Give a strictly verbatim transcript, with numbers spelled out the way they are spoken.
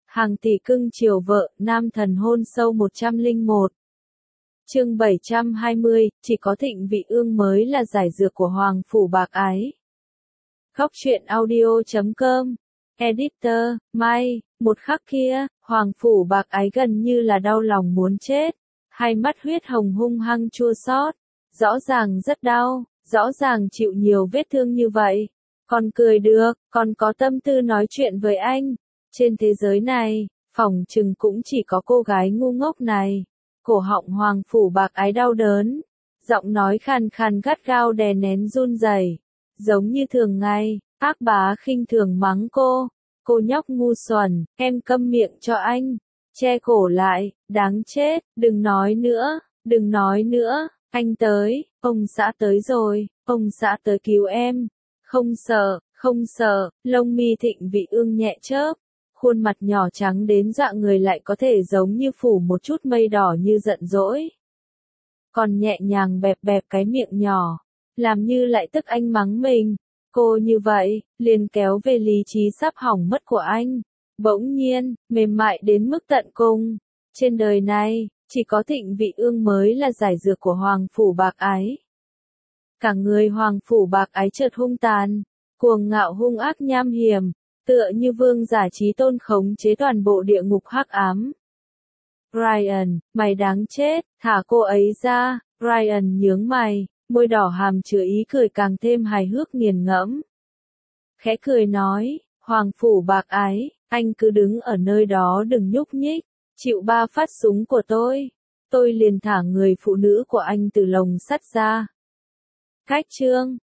Hàng tỷ cưng chiều vợ, nam thần hôn sâu một trăm lẻ một. Chương bảy trăm hai mươi, chỉ có Thịnh Vị Ương mới là giải dược của Hoàng phủ bạc ái. Góc truyện audio chấm com. Editor, Mai, một khắc kia, Hoàng phủ bạc ái gần như là đau lòng muốn chết. Hai mắt huyết hồng hung hăng chua xót. Rõ ràng rất đau, rõ ràng chịu nhiều vết thương như vậy. Còn cười được, còn có tâm tư nói chuyện với anh. Trên thế giới này, phỏng chừng cũng chỉ có cô gái ngu ngốc này. Cổ họng Hoàng phủ bạc ái đau đớn. Giọng nói khàn khàn gắt gao đè nén run rẩy. Giống như thường ngày, Ác Bá khinh thường mắng cô. Cô nhóc ngu xuẩn, em câm miệng cho anh. Che cổ lại, đáng chết, đừng nói nữa, đừng nói nữa. Anh tới, ông xã tới rồi, ông xã tới cứu em. Không sợ, không sợ, lông mi Thịnh Vị Ương nhẹ chớp. Khuôn mặt nhỏ trắng đến dọa người lại có thể giống như phủ một chút mây đỏ như giận dỗi. Còn nhẹ nhàng bẹp bẹp cái miệng nhỏ, làm như lại tức anh mắng mình. Cô như vậy, liền kéo về lý trí sắp hỏng mất của anh. Bỗng nhiên, mềm mại đến mức tận cùng. Trên đời này, chỉ có Thịnh Vị Ương mới là giải dược của Hoàng phủ bạc ái. Cả người Hoàng phủ bạc ái chợt hung tàn, cuồng ngạo hung ác nham hiểm, tựa như vương giả trí tôn khống chế toàn bộ địa ngục hắc ám. Ryan, mày đáng chết, thả cô ấy ra. Ryan nhướng mày, môi đỏ hàm chứa ý cười càng thêm hài hước nghiền ngẫm. Khẽ cười nói, Hoàng phủ bạc ái, anh cứ đứng ở nơi đó đừng nhúc nhích, chịu ba phát súng của tôi, tôi liền thả người phụ nữ của anh từ lồng sắt ra. Cách chương